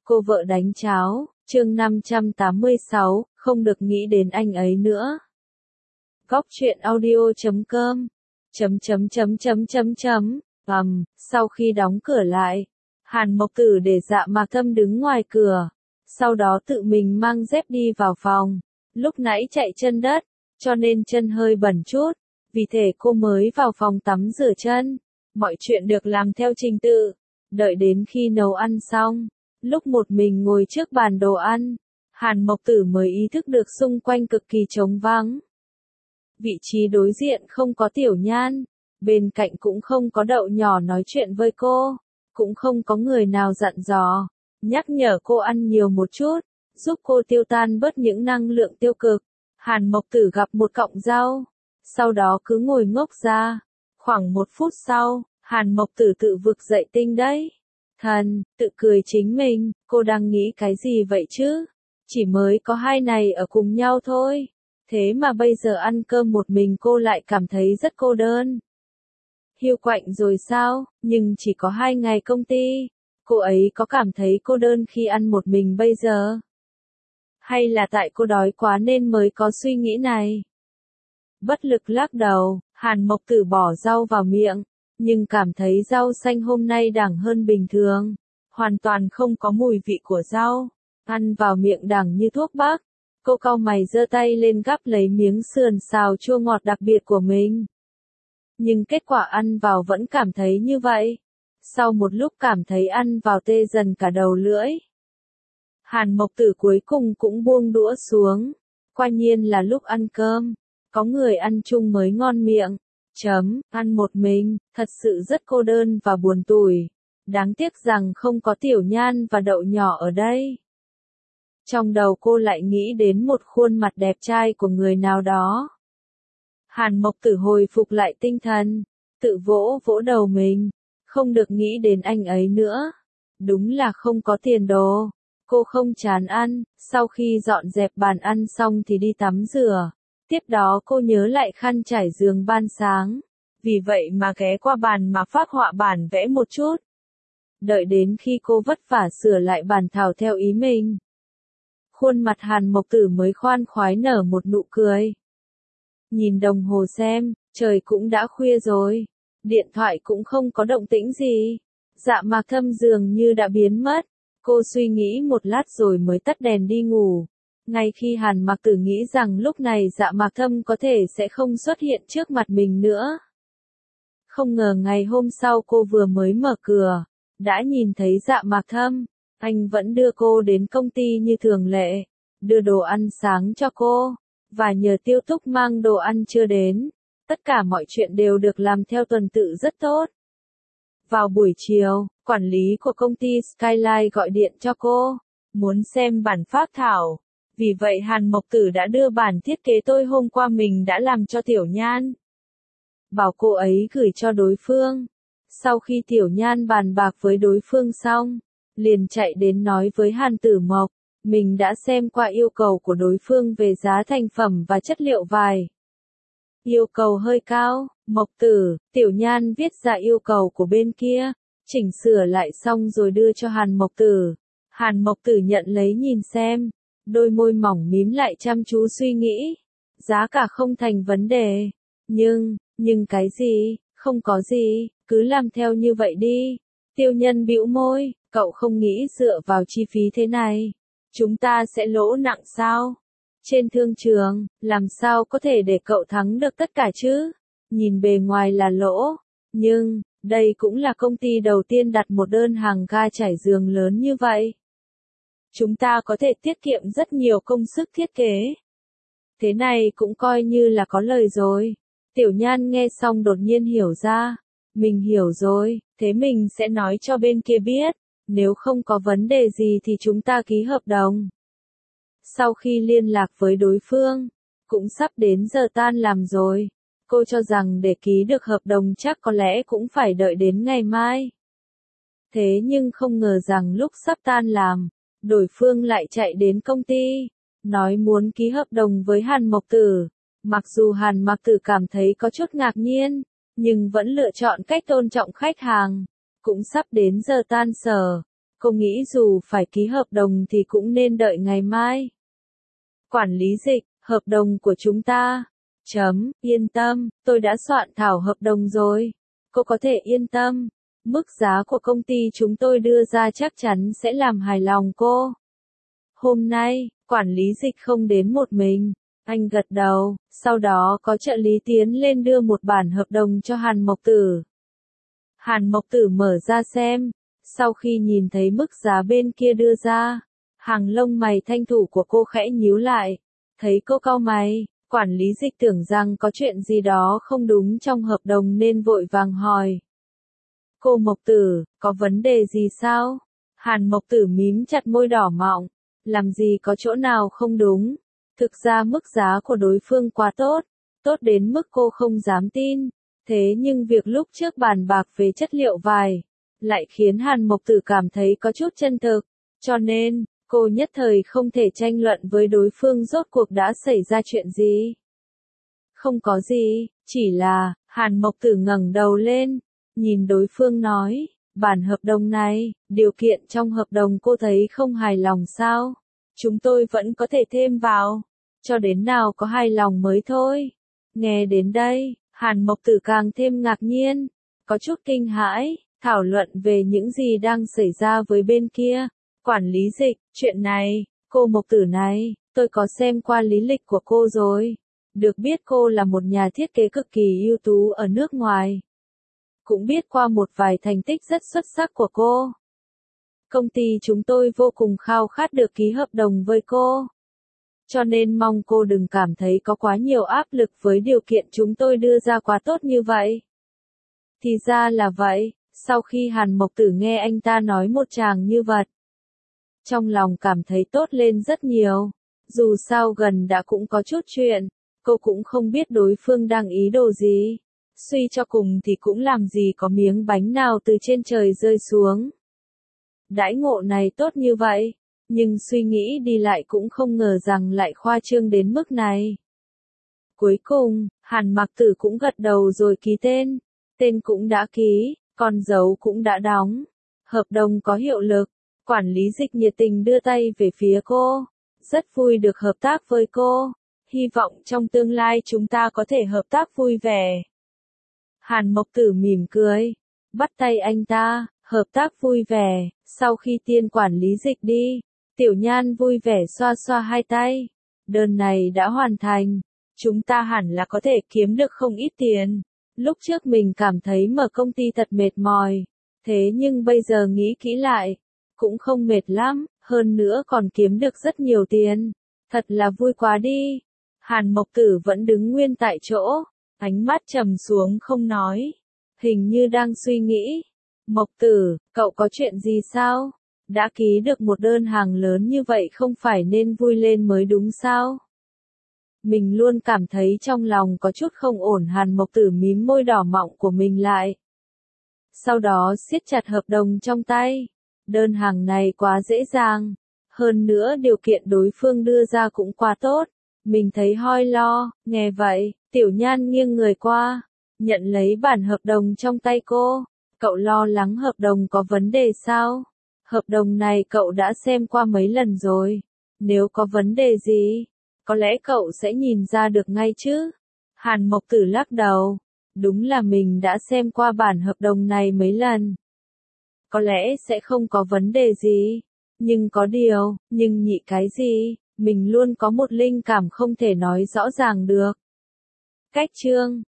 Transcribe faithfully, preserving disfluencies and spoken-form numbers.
Cô vợ đánh cháo, chương năm trăm tám mươi sáu, không được nghĩ đến anh ấy nữa. Góc truyện audio chấm com chấm chấm chấm chấm chấm chấm ầm, sau khi đóng cửa lại, Hàn Mộc Tử để Dạ Mạc Thâm đứng ngoài cửa, sau đó tự mình mang dép đi vào phòng. Lúc nãy chạy chân đất, cho nên chân hơi bẩn chút, vì thế cô mới vào phòng tắm rửa chân. Mọi chuyện được làm theo trình tự, đợi đến khi nấu ăn xong, lúc một mình ngồi trước bàn đồ ăn, Hàn Mộc Tử mới ý thức được xung quanh cực kỳ trống vắng. Vị trí đối diện không có Tiểu Nhan, bên cạnh cũng không có Đậu Nhỏ nói chuyện với cô, cũng không có người nào dặn dò, nhắc nhở cô ăn nhiều một chút, giúp cô tiêu tan bớt những năng lượng tiêu cực. Hàn Mộc Tử gặp một cọng rau, sau đó cứ ngồi ngốc ra. Khoảng một phút sau, Hàn Mộc Tử tự vực dậy tinh đấy. Thần, tự cười chính mình, cô đang nghĩ cái gì vậy chứ? Chỉ mới có hai này ở cùng nhau thôi. Thế mà bây giờ ăn cơm một mình cô lại cảm thấy rất cô đơn. Hiu quạnh rồi sao, nhưng chỉ có hai ngày công ty. Cô ấy có cảm thấy cô đơn khi ăn một mình bây giờ? Hay là tại cô đói quá nên mới có suy nghĩ này? Bất lực lắc đầu, Hàn Mộc Tử bỏ rau vào miệng, nhưng cảm thấy rau xanh hôm nay đẳng hơn bình thường. Hoàn toàn không có mùi vị của rau, ăn vào miệng đẳng như thuốc bắc. Cô cau mày giơ tay lên gắp lấy miếng sườn xào chua ngọt đặc biệt của mình. Nhưng kết quả ăn vào vẫn cảm thấy như vậy. Sau một lúc cảm thấy ăn vào tê dần cả đầu lưỡi. Hàn Mộc Tử cuối cùng cũng buông đũa xuống. Quả nhiên là lúc ăn cơm, có người ăn chung mới ngon miệng. Chấm, ăn một mình, thật sự rất cô đơn và buồn tủi. Đáng tiếc rằng không có Tiểu Nhan và Đậu Nhỏ ở đây. Trong đầu cô lại nghĩ đến một khuôn mặt đẹp trai của người nào đó. Hàn Mộc Tử hồi phục lại tinh thần, tự vỗ vỗ đầu mình, không được nghĩ đến anh ấy nữa. Đúng là không có tiền đồ. Cô không chán ăn, sau khi dọn dẹp bàn ăn xong thì đi tắm rửa. Tiếp đó cô nhớ lại khăn trải giường ban sáng, vì vậy mà ghé qua bàn mà phác họa bản vẽ một chút. Đợi đến khi cô vất vả sửa lại bản thảo theo ý mình, khuôn mặt Hàn Mộc Tử mới khoan khoái nở một nụ cười. Nhìn đồng hồ xem, trời cũng đã khuya rồi, điện thoại cũng không có động tĩnh gì. Dạ Mạc Thâm dường như đã biến mất. Cô suy nghĩ một lát rồi mới tắt đèn đi ngủ. Ngay khi Hàn Mộc Tử nghĩ rằng lúc này Dạ Mạc Thâm có thể sẽ không xuất hiện trước mặt mình nữa. Không ngờ ngày hôm sau cô vừa mới mở cửa, đã nhìn thấy Dạ Mạc Thâm. Anh vẫn đưa cô đến công ty như thường lệ, đưa đồ ăn sáng cho cô, và nhờ Tiêu Túc mang đồ ăn chưa đến. Tất cả mọi chuyện đều được làm theo tuần tự rất tốt. Vào buổi chiều, quản lý của công ty Skyline gọi điện cho cô, muốn xem bản phác thảo. Vì vậy Hàn Mộc Tử đã đưa bản thiết kế tôi hôm qua mình đã làm cho Tiểu Nhan, bảo cô ấy gửi cho đối phương. Sau khi Tiểu Nhan bàn bạc với đối phương xong, liền chạy đến nói với Hàn Tử Mộc, mình đã xem qua yêu cầu của đối phương về giá thành phẩm và chất liệu vải. Yêu cầu hơi cao. Mộc Tử, Tiểu Nhan viết ra yêu cầu của bên kia, chỉnh sửa lại xong rồi đưa cho Hàn Mộc Tử. Hàn Mộc Tử nhận lấy nhìn xem, đôi môi mỏng mím lại chăm chú suy nghĩ. Giá cả không thành vấn đề. Nhưng, nhưng cái gì, không có gì, cứ làm theo như vậy đi. Tiêu Nhân bĩu môi, cậu không nghĩ dựa vào chi phí thế này, chúng ta sẽ lỗ nặng sao? Trên thương trường, làm sao có thể để cậu thắng được tất cả chứ? Nhìn bề ngoài là lỗ, nhưng, đây cũng là công ty đầu tiên đặt một đơn hàng ga trải giường lớn như vậy. Chúng ta có thể tiết kiệm rất nhiều công sức thiết kế. Thế này cũng coi như là có lời rồi. Tiểu Nhan nghe xong đột nhiên hiểu ra. Mình hiểu rồi, thế mình sẽ nói cho bên kia biết. Nếu không có vấn đề gì thì chúng ta ký hợp đồng. Sau khi liên lạc với đối phương, cũng sắp đến giờ tan làm rồi. Cô cho rằng để ký được hợp đồng chắc có lẽ cũng phải đợi đến ngày mai. Thế nhưng không ngờ rằng lúc sắp tan làm, đối phương lại chạy đến công ty, nói muốn ký hợp đồng với Hàn Mộc Tử. Mặc dù Hàn Mộc Tử cảm thấy có chút ngạc nhiên, nhưng vẫn lựa chọn cách tôn trọng khách hàng. Cũng sắp đến giờ tan sở, Cô nghĩ dù phải ký hợp đồng thì cũng nên đợi ngày mai. Quản lý dịch, hợp đồng của chúng ta. Chấm, yên tâm, tôi đã soạn thảo hợp đồng rồi. Cô có thể yên tâm. Mức giá của công ty chúng tôi đưa ra chắc chắn sẽ làm hài lòng cô. Hôm nay, quản lý dịch không đến một mình. Anh gật đầu, sau đó có trợ lý tiến lên đưa một bản hợp đồng cho Hàn Mộc Tử. Hàn Mộc Tử mở ra xem. Sau khi nhìn thấy mức giá bên kia đưa ra, hàng lông mày thanh thủ của cô khẽ nhíu lại. Thấy cô cau mày, quản lý dịch tưởng rằng có chuyện gì đó không đúng trong hợp đồng nên vội vàng hỏi. Cô Mộc Tử, có vấn đề gì sao? Hàn Mộc Tử mím chặt môi đỏ mọng. Làm gì có chỗ nào không đúng? Thực ra mức giá của đối phương quá tốt, tốt đến mức cô không dám tin. Thế nhưng việc lúc trước bàn bạc về chất liệu vải, lại khiến Hàn Mộc Tử cảm thấy có chút chân thực. Cho nên, cô nhất thời không thể tranh luận với đối phương rốt cuộc đã xảy ra chuyện gì. Không có gì, chỉ là, Hàn Mộc Tử ngẩng đầu lên, nhìn đối phương nói, bản hợp đồng này, điều kiện trong hợp đồng cô thấy không hài lòng sao? Chúng tôi vẫn có thể thêm vào, cho đến nào có hài lòng mới thôi. Nghe đến đây, Hàn Mộc Tử càng thêm ngạc nhiên, có chút kinh hãi, thảo luận về những gì đang xảy ra với bên kia. Quản lý dịch, chuyện này, cô Mộc Tử này, tôi có xem qua lý lịch của cô rồi. Được biết cô là một nhà thiết kế cực kỳ ưu tú ở nước ngoài. Cũng biết qua một vài thành tích rất xuất sắc của cô. Công ty chúng tôi vô cùng khao khát được ký hợp đồng với cô. Cho nên mong cô đừng cảm thấy có quá nhiều áp lực với điều kiện chúng tôi đưa ra quá tốt như vậy. Thì ra là vậy, sau khi Hàn Mộc Tử nghe anh ta nói một tràng như vậy, trong lòng cảm thấy tốt lên rất nhiều. Dù sao gần đã cũng có chút chuyện, cô cũng không biết đối phương đang ý đồ gì. Suy cho cùng thì cũng làm gì có miếng bánh nào từ trên trời rơi xuống. Đãi ngộ này tốt như vậy, nhưng suy nghĩ đi lại cũng không ngờ rằng lại khoa trương đến mức này. Cuối cùng, Hàn Mạc Tử cũng gật đầu rồi ký tên. Tên cũng đã ký, con dấu cũng đã đóng. Hợp đồng có hiệu lực. Quản lý dịch nhiệt tình đưa tay về phía cô. Rất vui được hợp tác với cô. Hy vọng trong tương lai chúng ta có thể hợp tác vui vẻ. Hàn Mộc Tử mỉm cười. Bắt tay anh ta, hợp tác vui vẻ. Sau khi tiên quản lý dịch đi, Tiểu Nhan vui vẻ xoa xoa hai tay. Đơn này đã hoàn thành. Chúng ta hẳn là có thể kiếm được không ít tiền. Lúc trước mình cảm thấy mở công ty thật mệt mỏi. Thế nhưng bây giờ nghĩ kỹ lại, cũng không mệt lắm, hơn nữa còn kiếm được rất nhiều tiền. Thật là vui quá đi. Hàn Mộc Tử vẫn đứng nguyên tại chỗ, ánh mắt trầm xuống không nói. Hình như đang suy nghĩ. Mộc Tử, cậu có chuyện gì sao? Đã ký được một đơn hàng lớn như vậy không phải nên vui lên mới đúng sao? Mình luôn cảm thấy trong lòng có chút không ổn. Hàn Mộc Tử mím môi đỏ mọng của mình lại. Sau đó siết chặt hợp đồng trong tay. Đơn hàng này quá dễ dàng. Hơn nữa điều kiện đối phương đưa ra cũng quá tốt. Mình thấy hoi lo. Nghe vậy, Tiểu Nhan nghiêng người qua, nhận lấy bản hợp đồng trong tay cô. Cậu lo lắng hợp đồng có vấn đề sao? Hợp đồng này cậu đã xem qua mấy lần rồi. Nếu có vấn đề gì, có lẽ cậu sẽ nhìn ra được ngay chứ. Hàn Mộc Tử lắc đầu. Đúng là mình đã xem qua bản hợp đồng này mấy lần. Có lẽ sẽ không có vấn đề gì. Nhưng có điều, nhưng nhị cái gì, mình luôn có một linh cảm không thể nói rõ ràng được. Cách chương